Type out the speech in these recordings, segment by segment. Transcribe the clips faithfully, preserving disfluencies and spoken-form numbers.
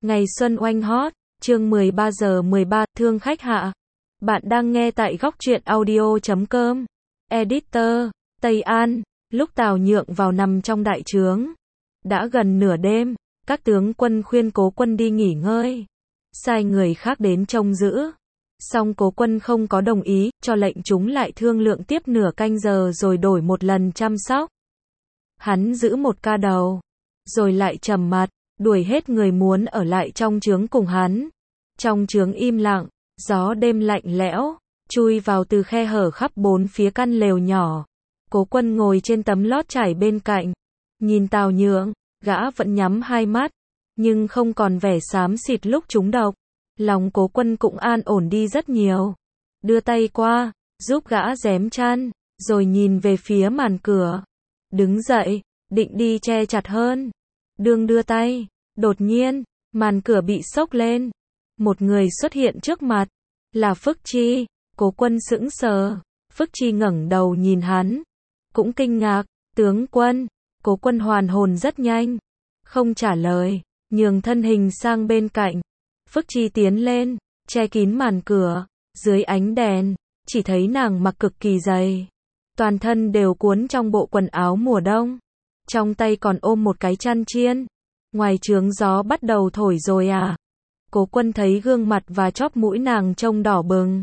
Ngày xuân oanh hot, chương mười ba giờ mười ba, thương khách hạ. Bạn đang nghe tại góc truyện audio chấm com. Editor, Tây An, lúc Tào Nhượng vào nằm trong đại trướng. Đã gần nửa đêm, các tướng quân khuyên Cố Quân đi nghỉ ngơi. Sai người khác đến trông giữ. Song Cố Quân không có đồng ý, cho lệnh chúng lại thương lượng tiếp nửa canh giờ rồi đổi một lần chăm sóc. Hắn giữ một ca đầu, rồi lại trầm mặt, đuổi hết người muốn ở lại trong trướng cùng hắn. Trong trướng im lặng, gió đêm lạnh lẽo, chui vào từ khe hở khắp bốn phía căn lều nhỏ. Cố Quân ngồi trên tấm lót trải bên cạnh, nhìn Tào Nhượng, gã vẫn nhắm hai mắt, nhưng không còn vẻ xám xịt lúc trúng độc. Lòng Cố Quân cũng an ổn đi rất nhiều. Đưa tay qua, giúp gã rém chăn, rồi nhìn về phía màn cửa. Đứng dậy, định đi che chặt hơn. Đương đưa tay, đột nhiên, màn cửa bị xốc lên. Một người xuất hiện trước mặt, là Phức Chi. Cố Quân sững sờ. Phức Chi ngẩng đầu nhìn hắn, cũng kinh ngạc. Tướng quân. Cố Quân hoàn hồn rất nhanh, không trả lời, nhường thân hình sang bên cạnh. Phức Chi tiến lên, che kín màn cửa. Dưới ánh đèn, chỉ thấy nàng mặc cực kỳ dày, toàn thân đều cuốn trong bộ quần áo mùa đông, trong tay còn ôm một cái chăn chiên. Ngoài trướng gió bắt đầu thổi rồi à? Cố Quân thấy gương mặt và chóp mũi nàng trông đỏ bừng,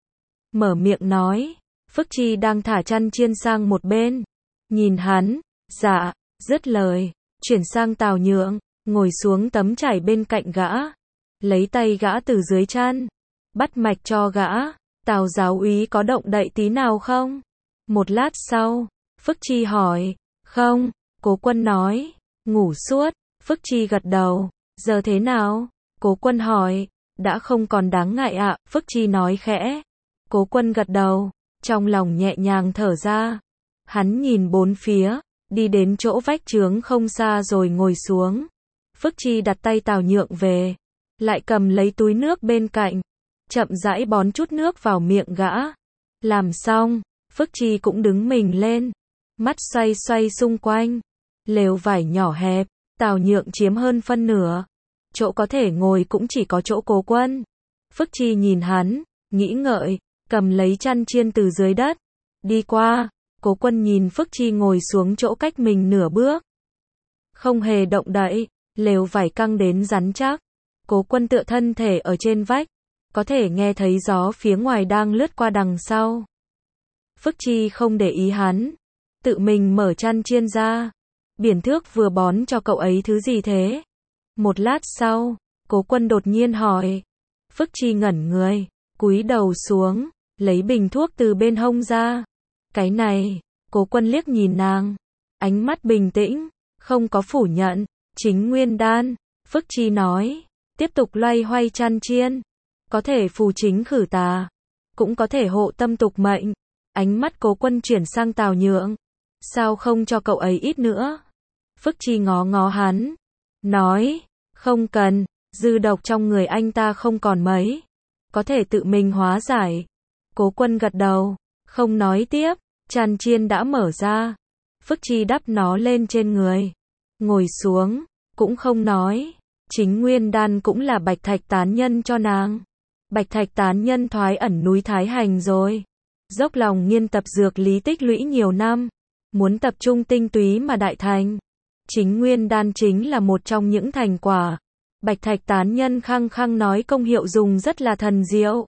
mở miệng nói. Phức Chi đang thả chăn chiên sang một bên, nhìn hắn. Dạ. Dứt lời, chuyển sang Tào Nhượng, ngồi xuống tấm trải bên cạnh gã, lấy tay gã từ dưới chăn, bắt mạch cho gã. Tào giáo úy có động đậy tí nào không? Một lát sau, Phức Chi hỏi. Không. Cố Quân nói. Ngủ suốt. Phức Chi gật đầu. Giờ thế nào? Cố Quân hỏi. Đã không còn đáng ngại ạ, Phức Chi nói khẽ. Cố Quân gật đầu, trong lòng nhẹ nhàng thở ra. Hắn nhìn bốn phía, đi đến chỗ vách trướng không xa rồi ngồi xuống. Phức Chi đặt tay Tào Nhượng về, lại cầm lấy túi nước bên cạnh, chậm rãi bón chút nước vào miệng gã. Làm xong, Phức Chi cũng đứng mình lên, mắt xoay xoay xung quanh. Lều vải nhỏ hẹp, Tào Nhượng chiếm hơn phân nửa. Chỗ có thể ngồi cũng chỉ có chỗ Cố Quân. Phức Chi nhìn hắn, nghĩ ngợi, cầm lấy chăn chiên từ dưới đất, đi qua. Cố Quân nhìn Phức Chi ngồi xuống chỗ cách mình nửa bước, không hề động đậy. Lều vải căng đến rắn chắc. Cố Quân tựa thân thể ở trên vách, có thể nghe thấy gió phía ngoài đang lướt qua đằng sau. Phức Chi không để ý hắn, tự mình mở chăn chiên ra. Biển thước vừa bón cho cậu ấy thứ gì thế? Một lát sau, Cố Quân đột nhiên hỏi. Phức Chi ngẩn người, cúi đầu xuống, lấy bình thuốc từ bên hông ra. Cái này. Cố Quân liếc nhìn nàng, ánh mắt bình tĩnh, không có phủ nhận. Chính nguyên đan. Phức Chi nói, tiếp tục loay hoay chăn chiên. Có thể phù chính khử tà, cũng có thể hộ tâm tục mệnh. Ánh mắt Cố Quân chuyển sang Tào Nhượng. Sao không cho cậu ấy ít nữa? Phức Chi ngó ngó hắn, nói, không cần, dư độc trong người anh ta không còn mấy, có thể tự mình hóa giải. Cố Quân gật đầu, không nói tiếp. Chăn chiên đã mở ra, Phức Chi đắp nó lên trên người, ngồi xuống, cũng không nói. Chính nguyên đan cũng là Bạch Thạch tán nhân cho nàng. Bạch Thạch tán nhân thoái ẩn núi Thái Hành rồi, dốc lòng nghiên tập dược lý tích lũy nhiều năm, muốn tập trung tinh túy mà đại thành. Chính nguyên đan chính là một trong những thành quả. Bạch Thạch tán nhân khăng khăng nói công hiệu dùng rất là thần diệu.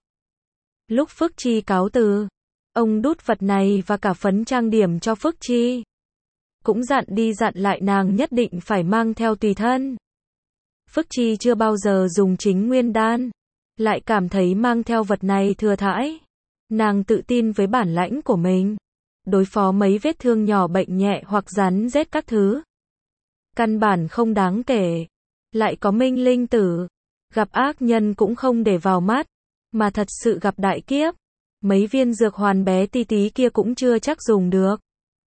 Lúc Phức Chi cáo từ, ông đút vật này và cả phấn trang điểm cho Phức Chi. Cũng dặn đi dặn lại nàng nhất định phải mang theo tùy thân. Phức Chi chưa bao giờ dùng chính nguyên đan, lại cảm thấy mang theo vật này thừa thãi. Nàng tự tin với bản lãnh của mình, đối phó mấy vết thương nhỏ bệnh nhẹ hoặc rắn rết các thứ, căn bản không đáng kể. Lại có Minh Linh Tử, gặp ác nhân cũng không để vào mắt, mà thật sự gặp đại kiếp, mấy viên dược hoàn bé tí tí kia cũng chưa chắc dùng được.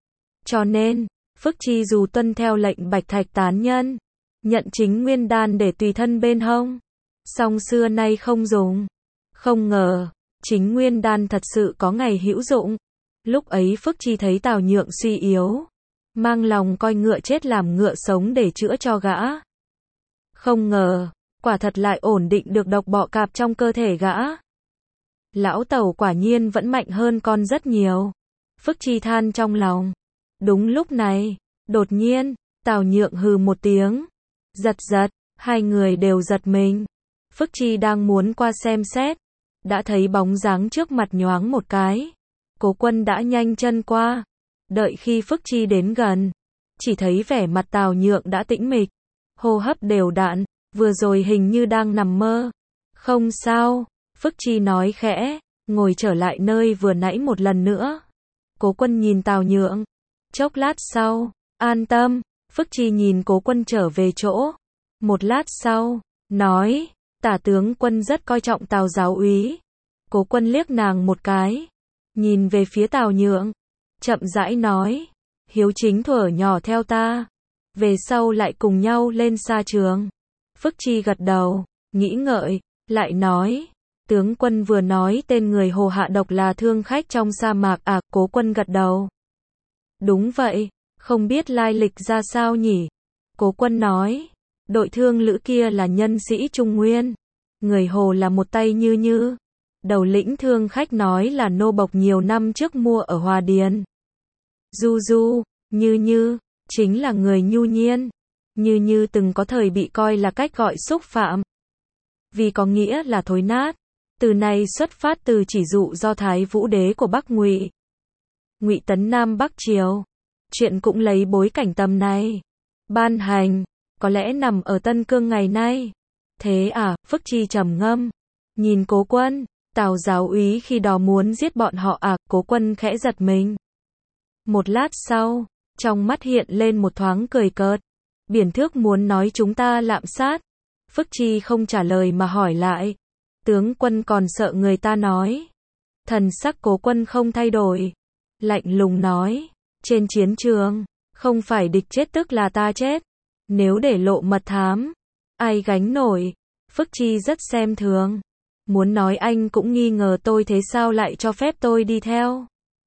Cho nên, Phức Chi dù tuân theo lệnh Bạch Thạch tán nhân, nhận chính nguyên đan để tùy thân bên hông, song xưa nay không dùng. Không ngờ, chính nguyên đan thật sự có ngày hữu dụng. Lúc ấy Phức Chi thấy Tào Nhượng suy yếu, mang lòng coi ngựa chết làm ngựa sống để chữa cho gã. Không ngờ, quả thật lại ổn định được độc bọ cạp trong cơ thể gã. Lão Tẩu quả nhiên vẫn mạnh hơn con rất nhiều. Phức Chi than trong lòng. Đúng lúc này, đột nhiên, Tào Nhượng hừ một tiếng. Giật giật, hai người đều giật mình. Phức Chi đang muốn qua xem xét, đã thấy bóng dáng trước mặt nhoáng một cái. Cố Quân đã nhanh chân qua. Đợi khi Phức Chi đến gần, chỉ thấy vẻ mặt Tào Nhượng đã tĩnh mịch, hô hấp đều đặn, vừa rồi hình như đang nằm mơ. Không sao, Phức Chi nói khẽ, ngồi trở lại nơi vừa nãy một lần nữa. Cố Quân nhìn Tào Nhượng, chốc lát sau, an tâm, Phức Chi nhìn Cố Quân trở về chỗ. Một lát sau, nói, Tả tướng quân rất coi trọng Tào giáo úy. Cố Quân liếc nàng một cái, nhìn về phía Tào Nhượng, chậm rãi nói, Hiếu chính thuở nhỏ theo ta, về sau lại cùng nhau lên sa trường. Phức Chi gật đầu, nghĩ ngợi, lại nói, tướng quân vừa nói tên người Hồ hạ độc là thương khách trong sa mạc à? Cố Quân gật đầu. Đúng vậy, không biết lai lịch ra sao nhỉ? Cố Quân nói, đội thương lữ kia là nhân sĩ Trung Nguyên, người Hồ là một tay Như Như. Đầu lĩnh thương khách nói là nô bộc nhiều năm trước mua ở Hòa Điền. Du Du, Như Như, chính là người nhu nhiên. Như Như từng có thời bị coi là cách gọi xúc phạm, vì có nghĩa là thối nát. Từ này xuất phát từ chỉ dụ do Thái Vũ đế của Bắc Ngụy. Ngụy Tấn Nam Bắc Triều. Chuyện cũng lấy bối cảnh tầm này ban hành, có lẽ nằm ở Tân Cương ngày nay. Thế à? Phức Chi trầm ngâm, nhìn Cố Quân. Tào giáo úy khi đó muốn giết bọn họ à? Cố Quân khẽ giật mình. Một lát sau, trong mắt hiện lên một thoáng cười cợt. Biển Thước muốn nói chúng ta lạm sát. Phức Chi không trả lời mà hỏi lại, tướng quân còn sợ người ta nói? Thần sắc Cố Quân không thay đổi, lạnh lùng nói, trên chiến trường, không phải địch chết tức là ta chết. Nếu để lộ mật thám, ai gánh nổi? Phức Chi rất xem thường, muốn nói anh cũng nghi ngờ tôi, thế sao lại cho phép tôi đi theo?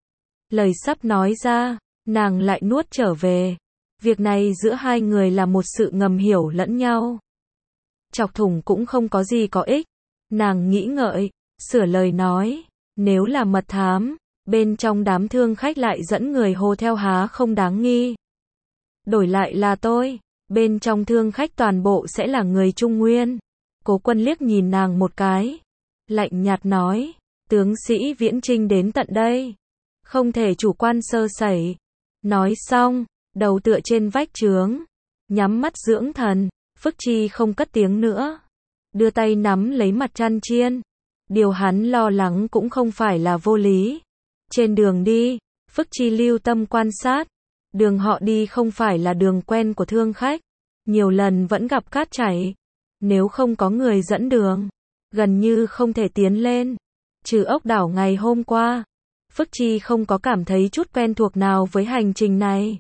Lời sắp nói ra, nàng lại nuốt trở về. Việc này giữa hai người là một sự ngầm hiểu lẫn nhau. Chọc thủng cũng không có gì có ích. Nàng nghĩ ngợi, sửa lời nói, nếu là mật thám, bên trong đám thương khách lại dẫn người Hồ theo há không đáng nghi. Đổi lại là tôi, bên trong thương khách toàn bộ sẽ là người Trung Nguyên. Cố Quân liếc nhìn nàng một cái, lạnh nhạt nói, tướng sĩ Viễn Trinh đến tận đây, không thể chủ quan sơ sẩy. Nói xong, đầu tựa trên vách trướng, nhắm mắt dưỡng thần. Phức Chi không cất tiếng nữa, đưa tay nắm lấy mặt chăn chiên. Điều hắn lo lắng cũng không phải là vô lý. Trên đường đi, Phức Chi lưu tâm quan sát. Đường họ đi không phải là đường quen của thương khách, nhiều lần vẫn gặp cát chảy. Nếu không có người dẫn đường, gần như không thể tiến lên. Trừ ốc đảo ngày hôm qua, Phức Chi không có cảm thấy chút quen thuộc nào với hành trình này.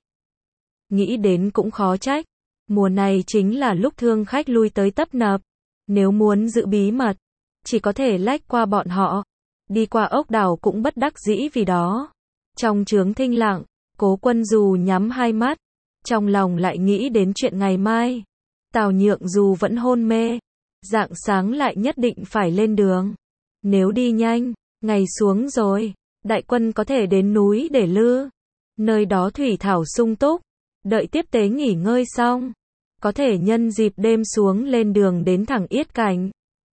Nghĩ đến cũng khó trách, mùa này chính là lúc thương khách lui tới tấp nập. Nếu muốn giữ bí mật, chỉ có thể lách qua bọn họ. Đi qua ốc đảo cũng bất đắc dĩ vì đó. Trong trướng thinh lặng, Cố Quân dù nhắm hai mắt, trong lòng lại nghĩ đến chuyện ngày mai. Tào Nhượng dù vẫn hôn mê, rạng sáng lại nhất định phải lên đường. Nếu đi nhanh, ngày xuống rồi, đại quân có thể đến núi Để Lư. Nơi đó thủy thảo sung túc, đợi tiếp tế nghỉ ngơi xong, có thể nhân dịp đêm xuống lên đường đến thẳng Yết Cảnh.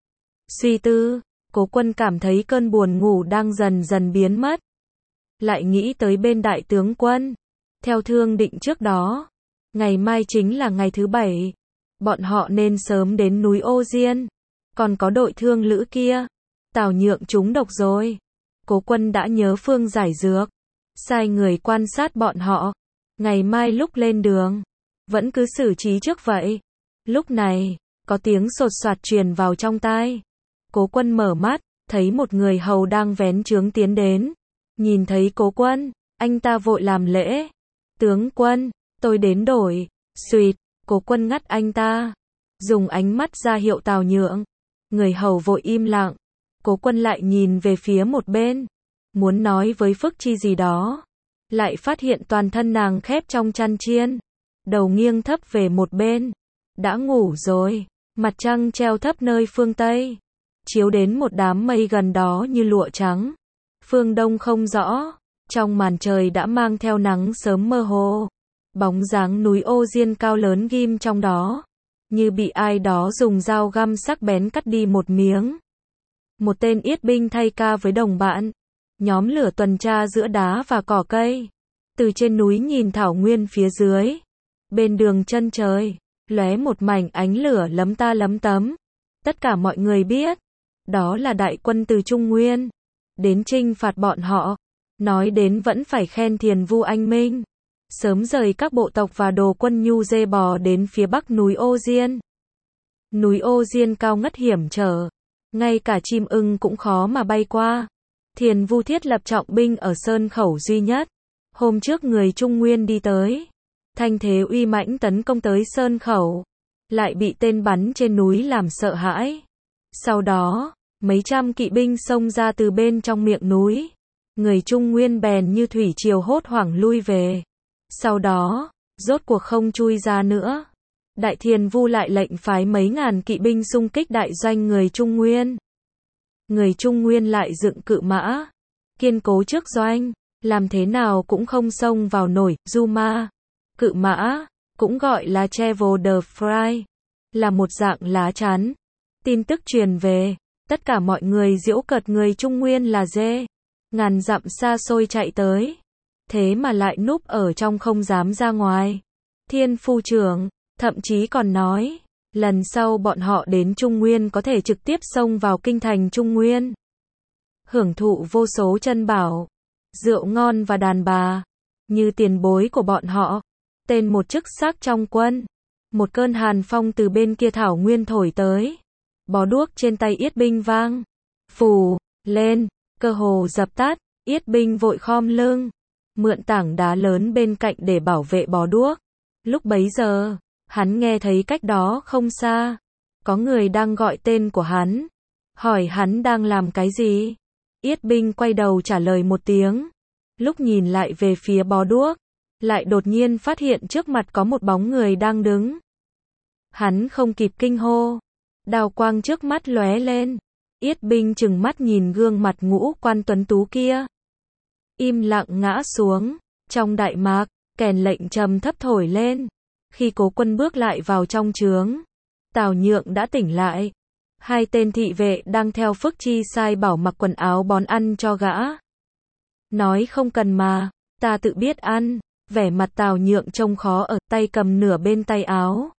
Suy tư, Cố Quân cảm thấy cơn buồn ngủ đang dần dần biến mất. Lại nghĩ tới bên đại tướng quân. Theo thương định trước đó, ngày mai chính là ngày thứ bảy. Bọn họ nên sớm đến núi Ô Diên. Còn có đội thương lữ kia, Tào Nhượng trúng độc rồi. Cố Quân đã nhớ phương giải dược, sai người quan sát bọn họ. Ngày mai lúc lên đường, vẫn cứ xử trí trước vậy. Lúc này, có tiếng sột soạt truyền vào trong tai. Cố Quân mở mắt, thấy một người hầu đang vén trướng tiến đến. Nhìn thấy Cố Quân, anh ta vội làm lễ. Tướng quân, tôi đến đổi. Xuyệt, Cố Quân ngắt anh ta, dùng ánh mắt ra hiệu Tào Nhượng. Người hầu vội im lặng. Cố Quân lại nhìn về phía một bên, muốn nói với Phức Chi gì đó, lại phát hiện toàn thân nàng khép trong chăn chiên, đầu nghiêng thấp về một bên. Đã ngủ rồi. Mặt trăng treo thấp nơi phương Tây, chiếu đến một đám mây gần đó như lụa trắng. Phương Đông không rõ, trong màn trời đã mang theo nắng sớm mơ hồ. Bóng dáng núi Ô Diên cao lớn ghim trong đó, như bị ai đó dùng dao găm sắc bén cắt đi một miếng. Một tên yết binh thay ca với đồng bạn, nhóm lửa tuần tra giữa đá và cỏ cây. Từ trên núi nhìn thảo nguyên phía dưới, bên đường chân trời, lóe một mảnh ánh lửa lấm ta lấm tấm. Tất cả mọi người biết, đó là đại quân từ Trung Nguyên, đến trinh phạt bọn họ. Nói đến vẫn phải khen Thiền Vu anh minh, sớm rời các bộ tộc và đồ quân nhu dê bò đến phía bắc núi Ô Diên. Núi Ô Diên cao ngất hiểm trở, ngay cả chim ưng cũng khó mà bay qua. Thiền Vu thiết lập trọng binh ở sơn khẩu duy nhất. Hôm trước người Trung Nguyên đi tới, thanh thế uy mãnh tấn công tới sơn khẩu, lại bị tên bắn trên núi làm sợ hãi. Sau đó, mấy trăm kỵ binh xông ra từ bên trong miệng núi. Người Trung Nguyên bèn như thủy triều hốt hoảng lui về. Sau đó, rốt cuộc không chui ra nữa. Đại Thiền Vu lại lệnh phái mấy ngàn kỵ binh xung kích đại doanh người Trung Nguyên. Người Trung Nguyên lại dựng cự mã, kiên cố trước doanh, làm thế nào cũng không xông vào nổi. Du ma, cự mã, cũng gọi là Cheval de Frise, là một dạng lá chắn. Tin tức truyền về, tất cả mọi người giễu cợt người Trung Nguyên là dê. Ngàn dặm xa xôi chạy tới, thế mà lại núp ở trong không dám ra ngoài. Thiên Phu trưởng, thậm chí còn nói, lần sau bọn họ đến Trung Nguyên có thể trực tiếp xông vào kinh thành Trung Nguyên. Hưởng thụ vô số chân bảo, rượu ngon và đàn bà, như tiền bối của bọn họ. Tên một chức sắc trong quân. Một cơn hàn phong từ bên kia thảo nguyên thổi tới. Bó đuốc trên tay yết binh vang phù lên, cơ hồ dập tắt. Yết binh vội khom lưng, mượn tảng đá lớn bên cạnh để bảo vệ bó đuốc. Lúc bấy giờ, hắn nghe thấy cách đó không xa, có người đang gọi tên của hắn, hỏi hắn đang làm cái gì. Yết binh quay đầu trả lời một tiếng. Lúc nhìn lại về phía bó đuốc, lại đột nhiên phát hiện trước mặt có một bóng người đang đứng. Hắn không kịp kinh hô, đào quang trước mắt lóe lên. Yết binh trừng mắt nhìn gương mặt ngũ quan tuấn tú kia, im lặng ngã xuống. Trong đại mạc, kèn lệnh trầm thấp thổi lên. Khi Cố Quân bước lại vào trong trướng, Tào Nhượng đã tỉnh lại. Hai tên thị vệ đang theo Phước Chi sai bảo mặc quần áo bón ăn cho gã. Nói không cần mà, ta tự biết ăn. Vẻ mặt Tào Nhượng trông khó ở, tay cầm nửa bên tay áo,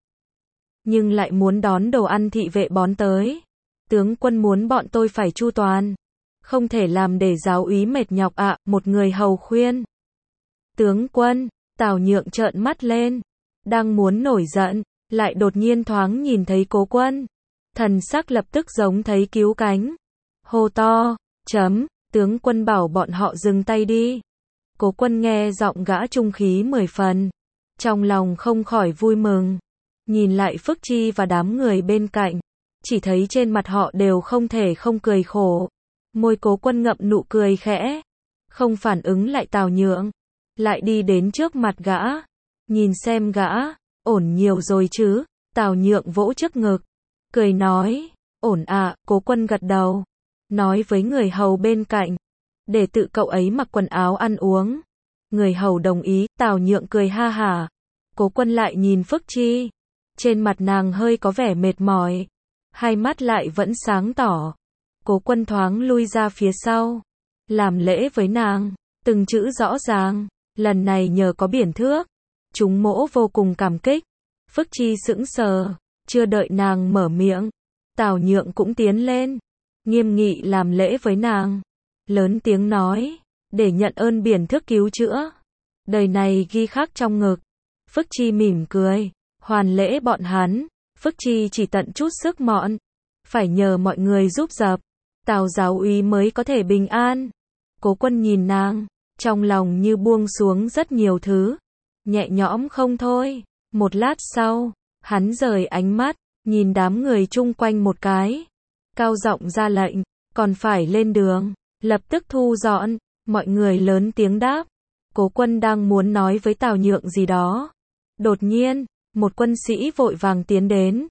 nhưng lại muốn đón đồ ăn thị vệ bón tới. Tướng quân muốn bọn tôi phải chu toàn, không thể làm để giáo úy mệt nhọc ạ. À, một người hầu khuyên. Tướng quân, Tào Nhượng trợn mắt lên, đang muốn nổi giận, lại đột nhiên thoáng nhìn thấy Cố Quân. Thần sắc lập tức giống thấy cứu cánh. Hô to, chấm, tướng quân bảo bọn họ dừng tay đi. Cố Quân nghe giọng gã trung khí mười phần, trong lòng không khỏi vui mừng. Nhìn lại Phước Chi và đám người bên cạnh, chỉ thấy trên mặt họ đều không thể không cười khổ. Môi Cố Quân ngậm nụ cười khẽ, không phản ứng lại Tào Nhượng, lại đi đến trước mặt gã, nhìn xem gã, ổn nhiều rồi chứ. Tào Nhượng vỗ trước ngực, cười nói, ổn ạ. À. Cố Quân gật đầu, nói với người hầu bên cạnh, để tự cậu ấy mặc quần áo ăn uống. Người hầu đồng ý. Tào Nhượng cười ha hả. Cố Quân lại nhìn Phước Chi, trên mặt nàng hơi có vẻ mệt mỏi, hai mắt lại vẫn sáng tỏ. Cố Quân thoáng lui ra phía sau, làm lễ với nàng, từng chữ rõ ràng. Lần này nhờ có biển thước, chúng mỗ vô cùng cảm kích. Phước Chi sững sờ, chưa đợi nàng mở miệng, Tào Nhượng cũng tiến lên, nghiêm nghị làm lễ với nàng, lớn tiếng nói, để nhận ơn biển thước cứu chữa, đời này ghi khắc trong ngực. Phước Chi mỉm cười, hoàn lễ bọn hắn. Phước Chi chỉ tận chút sức mọn, phải nhờ mọi người giúp dập, Tào giáo úy mới có thể bình an. Cố Quân nhìn nàng, trong lòng như buông xuống rất nhiều thứ, nhẹ nhõm không thôi. Một lát sau, hắn rời ánh mắt, nhìn đám người chung quanh một cái, cao giọng ra lệnh, còn phải lên đường, lập tức thu dọn. Mọi người lớn tiếng đáp. Cố Quân đang muốn nói với Tào Nhượng gì đó, đột nhiên, một quân sĩ vội vàng tiến đến,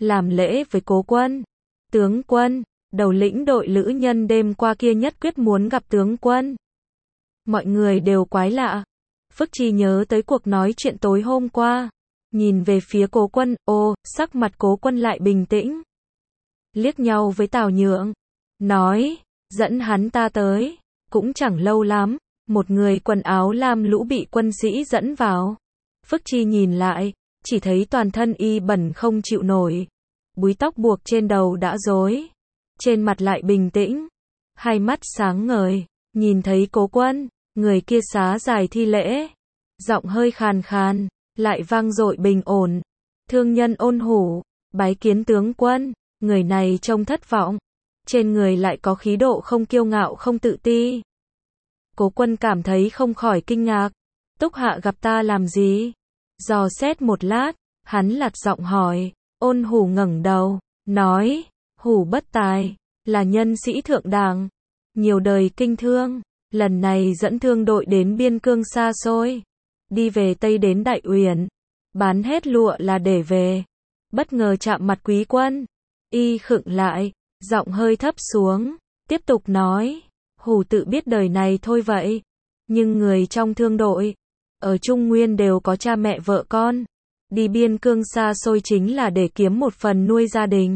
làm lễ với Cố Quân. Tướng quân, đầu lĩnh đội lữ nhân đêm qua kia nhất quyết muốn gặp tướng quân. Mọi người đều quái lạ. Phức Chi nhớ tới cuộc nói chuyện tối hôm qua. Nhìn về phía Cố Quân, ô, sắc mặt Cố Quân lại bình tĩnh. Liếc nhau với Tào Nhượng. Nói, dẫn hắn ta tới. Cũng chẳng lâu lắm, một người quần áo lam lũ bị quân sĩ dẫn vào. Phức Chi nhìn lại, chỉ thấy toàn thân y bẩn không chịu nổi. Búi tóc buộc trên đầu đã rối. Trên mặt lại bình tĩnh. Hai mắt sáng ngời, nhìn thấy Cố Quân, người kia xá dài thi lễ. Giọng hơi khàn khàn, lại vang dội bình ổn. Thương nhân Ôn Hủ, bái kiến tướng quân. Người này trông thất vọng. Trên người lại có khí độ không kiêu ngạo không tự ti. Cố Quân cảm thấy không khỏi kinh ngạc. Túc Hạ gặp ta làm gì? Dò xét một lát, hắn lạt giọng hỏi. Ôn Hủ ngẩng đầu, nói, Hủ bất tài, là nhân sĩ thượng đẳng, nhiều đời kinh thương, lần này dẫn thương đội đến biên cương xa xôi, đi về Tây đến Đại Uyển, bán hết lụa là để về. Bất ngờ chạm mặt quý quân, y khựng lại, giọng hơi thấp xuống, tiếp tục nói, Hủ tự biết đời này thôi vậy, nhưng người trong thương đội, ở Trung Nguyên đều có cha mẹ vợ con, đi biên cương xa xôi chính là để kiếm một phần nuôi gia đình.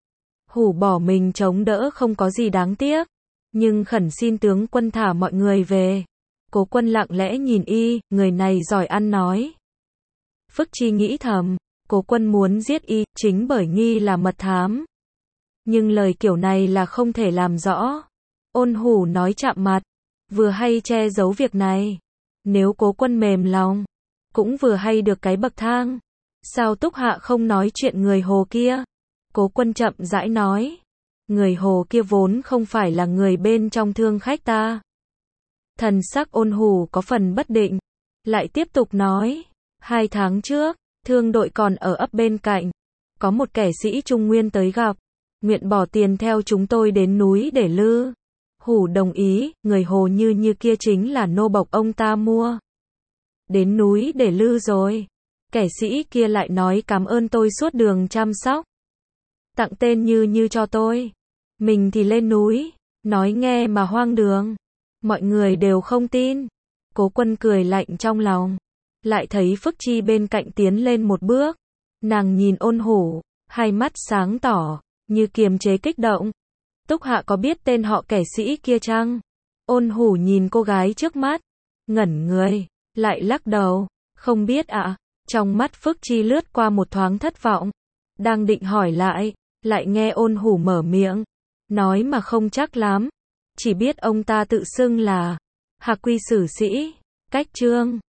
Hủ bỏ mình chống đỡ không có gì đáng tiếc, nhưng khẩn xin tướng quân thả mọi người về. Cố Quân lặng lẽ nhìn y, người này giỏi ăn nói. Phức Chi nghĩ thầm, Cố Quân muốn giết y, chính bởi nghi là mật thám. Nhưng lời kiểu này là không thể làm rõ. Ôn Hủ nói chạm mặt, vừa hay che giấu việc này. Nếu Cố Quân mềm lòng, cũng vừa hay được cái bậc thang. Sao Túc Hạ không nói chuyện người Hồ kia? Cố Quân chậm rãi nói. Người Hồ kia vốn không phải là người bên trong thương khách ta. Thần sắc Ôn Hủ có phần bất định. Lại tiếp tục nói. Hai tháng trước, thương đội còn ở ấp bên cạnh. Có một kẻ sĩ Trung Nguyên tới gặp. Nguyện bỏ tiền theo chúng tôi đến núi để lư. Hủ đồng ý, người Hồ như như kia chính là nô bộc ông ta mua. Đến núi để lư rồi. Kẻ sĩ kia lại nói cảm ơn tôi suốt đường chăm sóc. Tặng tên như như cho tôi. Mình thì lên núi. Nói nghe mà hoang đường. Mọi người đều không tin. Cố Quân cười lạnh trong lòng. Lại thấy Phức Chi bên cạnh tiến lên một bước. Nàng nhìn Ôn Hủ, hai mắt sáng tỏ, như kiềm chế kích động. Túc Hạ có biết tên họ kẻ sĩ kia chăng? Ôn Hủ nhìn cô gái trước mắt, ngẩn người, lại lắc đầu, không biết ạ. À. Trong mắt Phức Chi lướt qua một thoáng thất vọng. Đang định hỏi lại, lại nghe Ôn Hủ mở miệng, nói mà không chắc lắm. Chỉ biết ông ta tự xưng là Hạc Quy Sử Sĩ, Cách Trương.